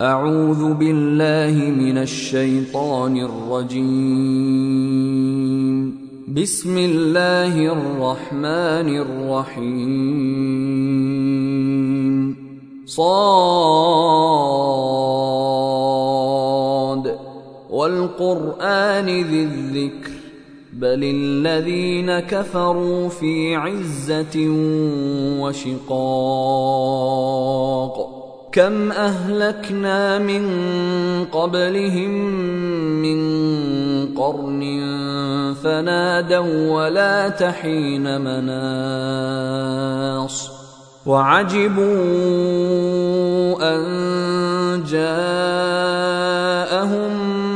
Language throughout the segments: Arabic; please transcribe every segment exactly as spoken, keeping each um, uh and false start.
أعوذ بالله من الشيطان الرجيم. بسم الله الرحمن الرحيم. صاد والقرآن ذي الذكر بل الذين كفروا في عزة وشقاق. كم أهلكنا من قبلهم من قرن فنادوا ولا تحين مناص. وعجبوا أن جاءهم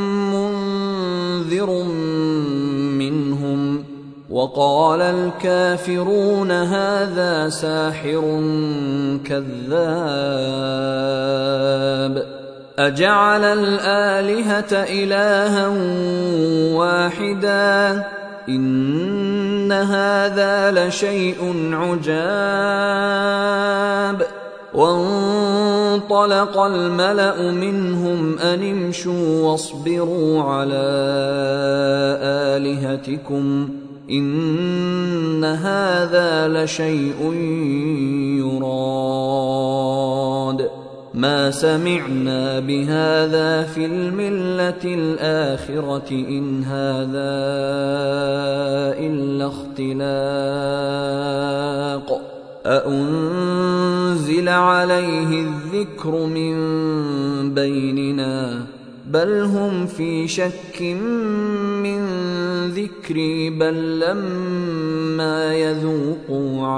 منذر منهم وقال الكافرون هذا ساحر كذاب. أجعل الآلهة إلها واحدا إن هذا لشيء عجاب. وانطلق الملأ منهم أن امشوا واصبروا على آلهتكم إن هذا لشيء يراد. ما سمعنا بهذا في الملة الآخرة إن هذا إلا اختلاق. أأنزل عليه الذكر من بيننا بل هم في شك من ذكري بل لما يذوقوا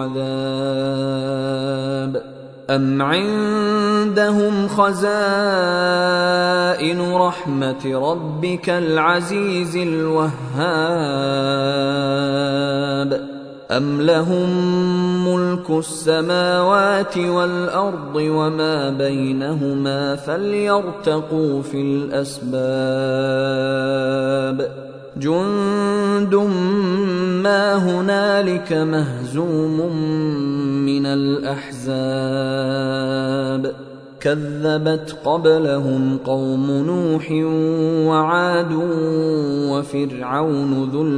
عذاب. أم عندهم خزائن رحمة ربك العزيز الوهاب. أم لهم ملك السماوات والأرض وما بينهما فليرتقوا في الأسباب. جند ما هنالك مهزوم من الأحزاب. كذبت قبلهم قوم نوح وعاد وفرعون ذو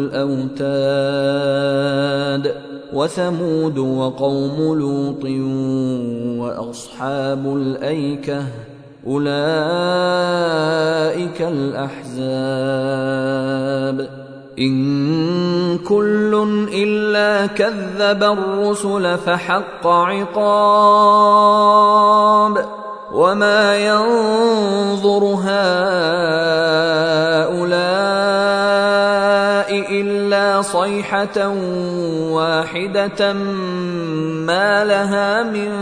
الأوتاد وثمود وقوم لوط وأصحاب الأيكة أولئك الأحزاب. إن كل إلا كذب الرسل فحق عقاب. وما ينظر هؤلاء إلا صيحة واحدة ما لها من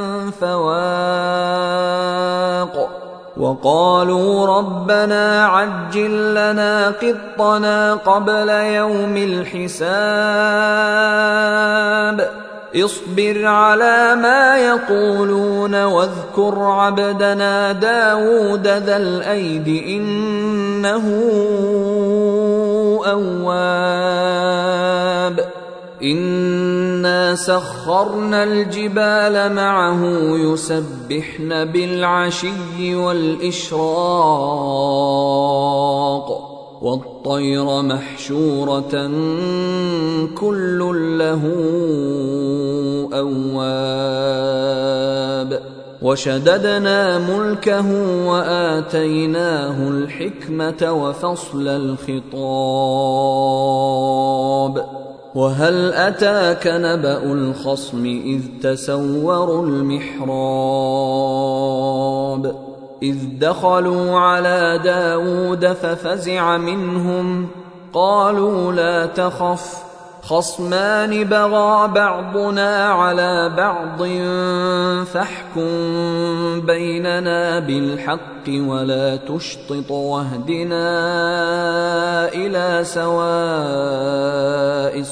فواق. وقالوا ربنا عجل لنا قطنا قبل يوم الحساب. اصبر على ما يقولون واذكر عبدنا داود ذا الأيد إنه أواب. إنا سخرنا الجبال معه يسبحن بالعشي والإشراق والطير محشورة كل له أواب. وشددنا ملكه وآتيناه الحكمة وفصل الخطاب. وهل أتاك نبأ الخصم إذ تسوروا المحراب. إذ دخلوا على داود ففزع منهم قالوا لا تخف خصمان بغى بعضنا على بعض فاحكم بيننا بالحق ولا تشطط واهدنا إلى سواء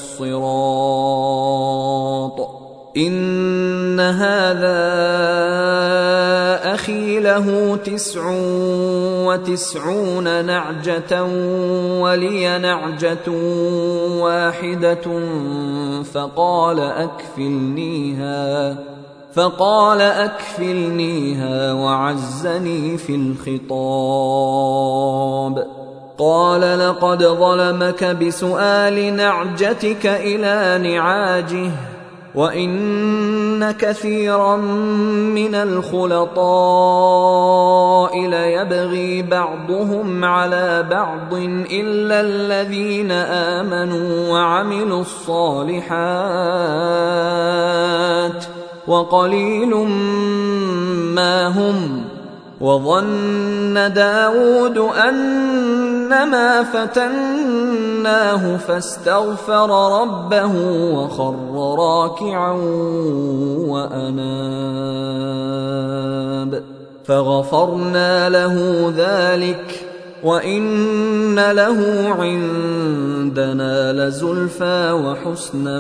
الصراط. إن هذا أخي له تسع وتسعون نعجة ولي نعجة واحدة فقال أكفلنيها فقال أكفلنيها وعزني في الخطاب. قال لقد ظلمك بسؤال نعجتك إلى نعاجه وإن كثيرا من الخلطاء ليبغي بعضهم على بعض إلا الذين آمنوا وعملوا الصالحات وقليل ما هم. وظن داود أنما فتناه فاستغفر ربه وخر راكعا وأناب فغفرنا له ذلك وإن له عندنا لزلفى وحسن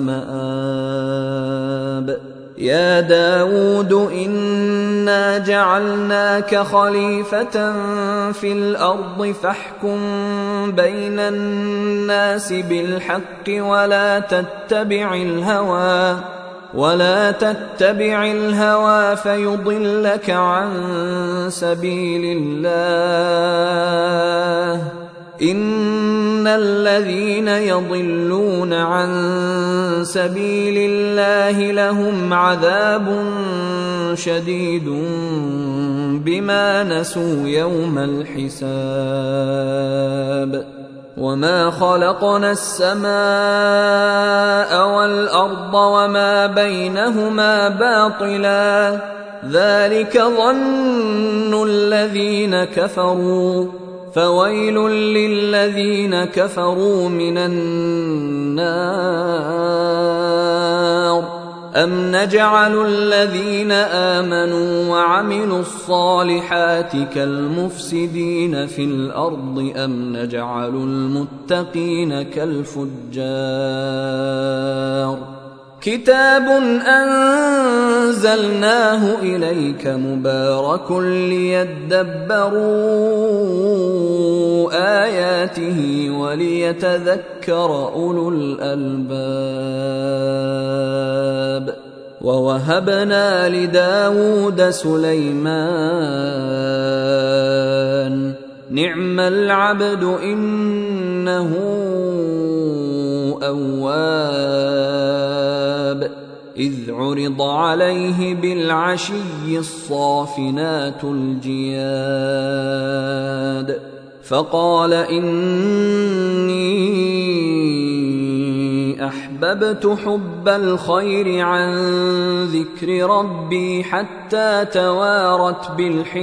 مآب. يا داود إنا جعلناك خليفة في الأرض فاحكم بين الناس بالحق ولا تتبع الهوى ولا تتبع الهوى فيضلك عن سبيل الله. إن الذين يضلون عن سبيل الله لهم عذاب شديد بما نسوا يوم الحساب. وما خلقنا السماء والأرض وما بينهما باطلا ذلك ظن الذين كفروا فويل للذين كفروا من النار. أم نجعل الذين آمنوا وعملوا الصالحات كالمفسدين في الأرض أم نجعل المتقين كالفجار. كتاب أنزلناه إليك مبارك ليدبروا آياته وليتذكر أولو الألباب. ووهبنا لداود سليمان نعم العبد إنه أواب. إذ عرض عليه بالعشي الصافنات الجياد فقال إني أحببت حب الخير عن ذكر ربي حتى توارت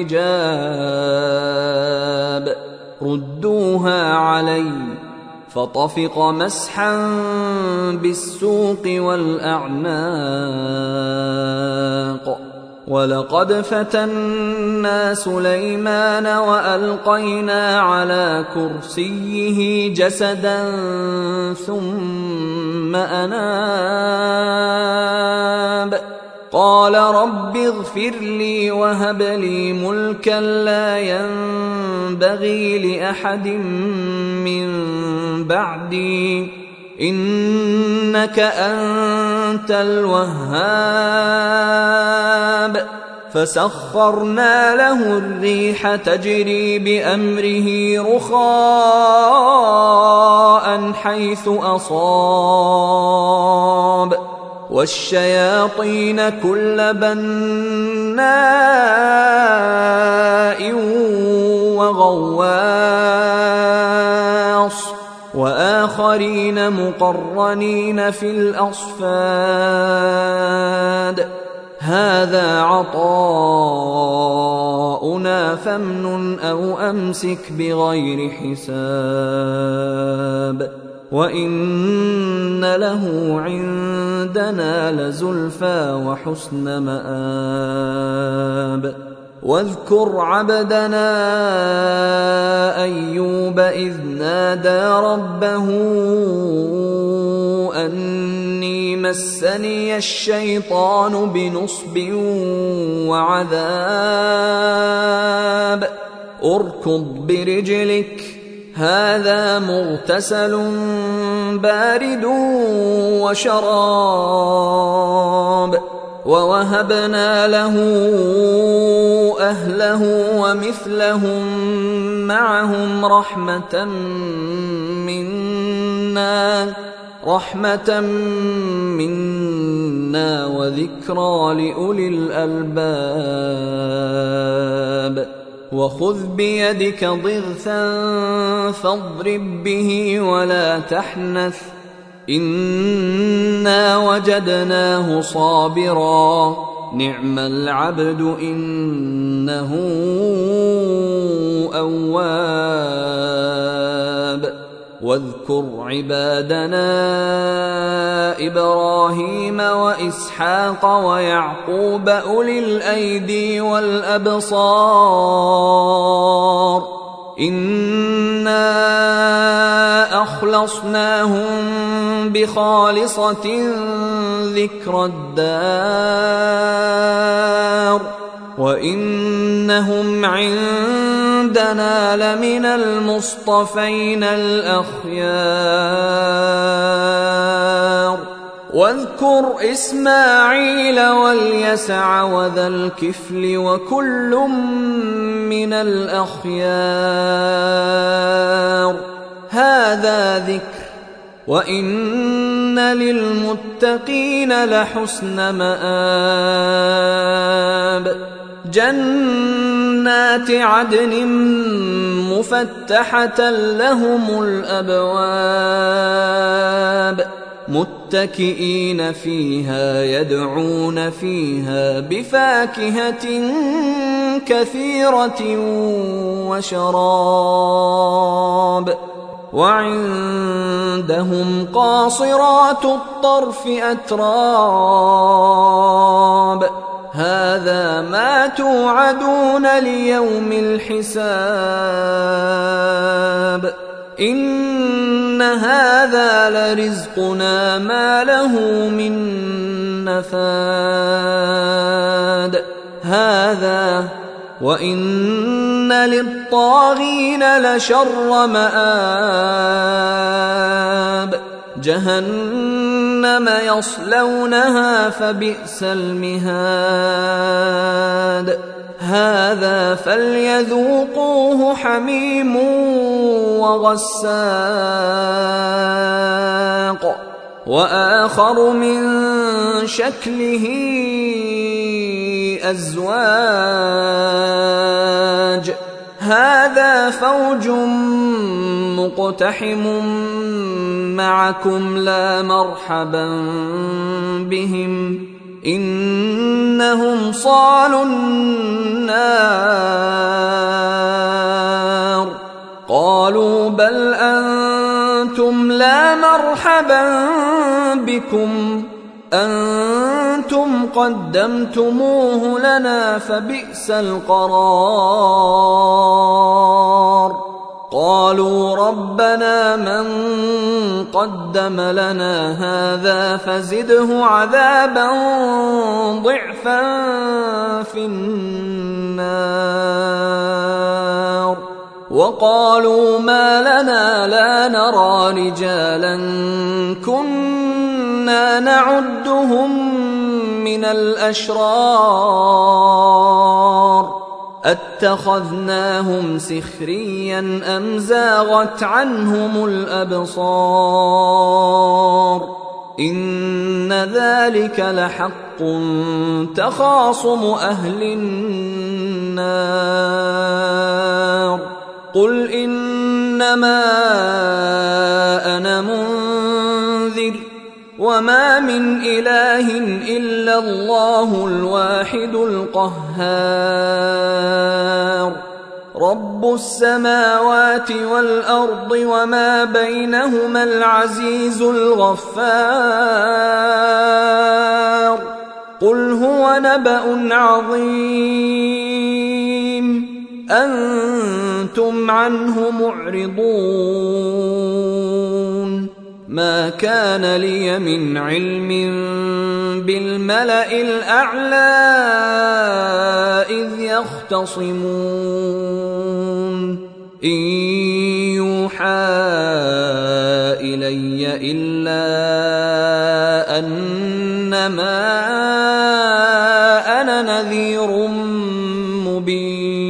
بالحجاب ردوها علي فطفق مسحا بالسوق والأعناق. ولقد فتنا سليمان وألقينا على كرسيه جسدا ثم أناب قال رب اغفر لي وهب لي ملكا لا ينبغي لأحد من بعدي إنك أنت الوهاب. فسخرنا له الريح تجري بأمره رخاء حيث أصاب والشياطين كل بناء وغواص وآخرين مقرنين في الأصفاد. هذا عطاؤنا فامنن أو أمسك بغير حساب وإن له عندنا لزلفى وحسن مآب. واذكر عبدنا أيوب إذ نادى ربه أني مسني الشيطان بنصب وعذاب اركض برجلك هذا مغتسل بارد وشراب ووهبنا له أهله ومثلهم معهم رحمة منا رحمة منا وذكرى لأولي الألباب. وخذ بيدك ضغثا فاضرب به ولا تحنث إنا وجدناه صابرا نعم العبد إنه أواب. واذكر عبادنا إبراهيم وإسحاق ويعقوب أولي الأيدي والأبصار إنا أخلصناهم بخالصة ذكر الدار وإنهم عندنا لمن المصطفين الأخيار. واذكر إسماعيل واليسع وذا الكفل وكل من الأخيار هذا ذكر وإن للمتقين لحسن مآب. جنات عدن مفتحة لهم الأبواب متكئين فيها يدعون فيها بفاكهة كثيرة وشراب وعندهم قاصرات الطرف أتراب هذا ما توعدون ليوم الحساب إن هذا لرزقنا ما له من نفاد. هذا وإن للطاغين لشر مآب جهنم يصلونها فبئس المهاد. هذا فليذوقوه حميم وغساق وآخر من شكله أزواج هذا فوج مقتحم معكم لا مرحبا بهم إنهم صالوا النار. قالوا بل أنتم لا مرحبا بكم أنتم قدمتموه لنا فبئس القرار. قالوا ربنا من قدم لنا هذا فزده عذابا ضعفا في النار. وقالوا ما لنا لا نرى رجالا كنا نعدهم من الأشرار أتخذناهم سخريا أم زاغت عنهم الأبصار إن ذلك لحق تخاصم أهل النار. قل إنما أنا منذر وما من إله إلا الله الواحد القهار رب السماوات والأرض وما بينهما العزيز الغفار. قل هو نبأ عظيم أنتم عنه معرضون. ما كان لي من علم بالملأ الأعلى إذ يختصمون إن يوحى إلي إلا أنما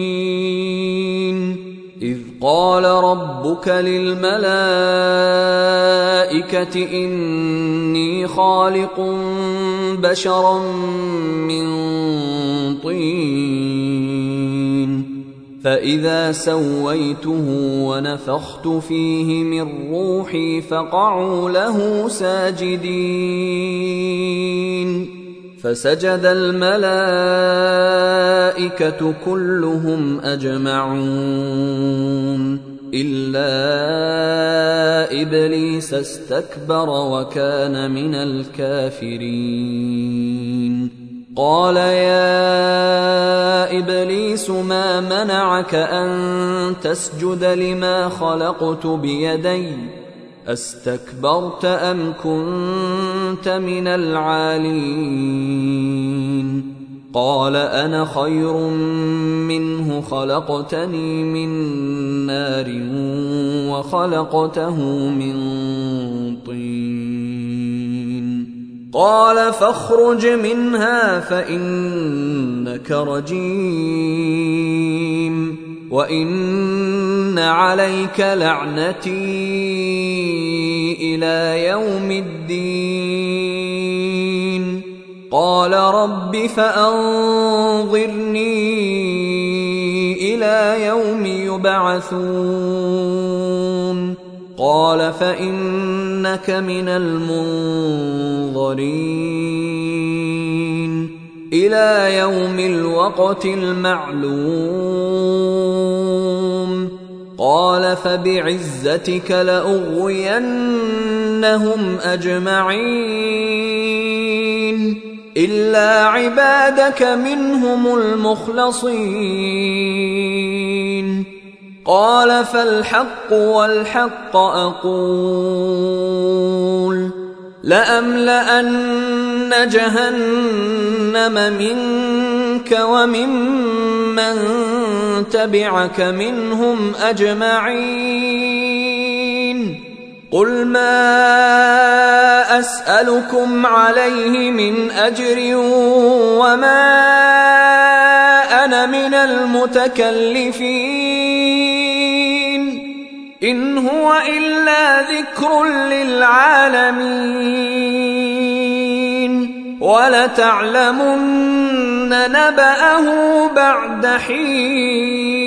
إذ قال ربك للملائكة إني خالق بشرا من طين فإذا سويته ونفخت فيه من روحي فقعوا له ساجدين فسجد الملائكة كلهم أجمعون إلا إبليس استكبر وكان من الكافرين قال يا إبليس ما منعك أن تسجد لما خلقت بيدي أستكبرت أم كنت من العالين قال أنا خير منه خلقتني من نار وخلقته من طين قال فاخرج منها فإنك رجيم وإن عليك لعنتي إلى يوم الدين قال رب فأنظرني إلى يوم يبعثون قال فإنك من المنظرين إلى يوم الوقت المعلوم قال فبعزتك لأغوينهم أجمعين إلا عبادك منهم المخلصين قال فالحق والحق أقول لأملأن جهنم منك وممن تبعك منهم أجمعين قل ما أسألكم عليه من أجر وما أنا من المتكلفين إن هو إلا ذكر للعالمين ولتعلمن نبأه بعد حين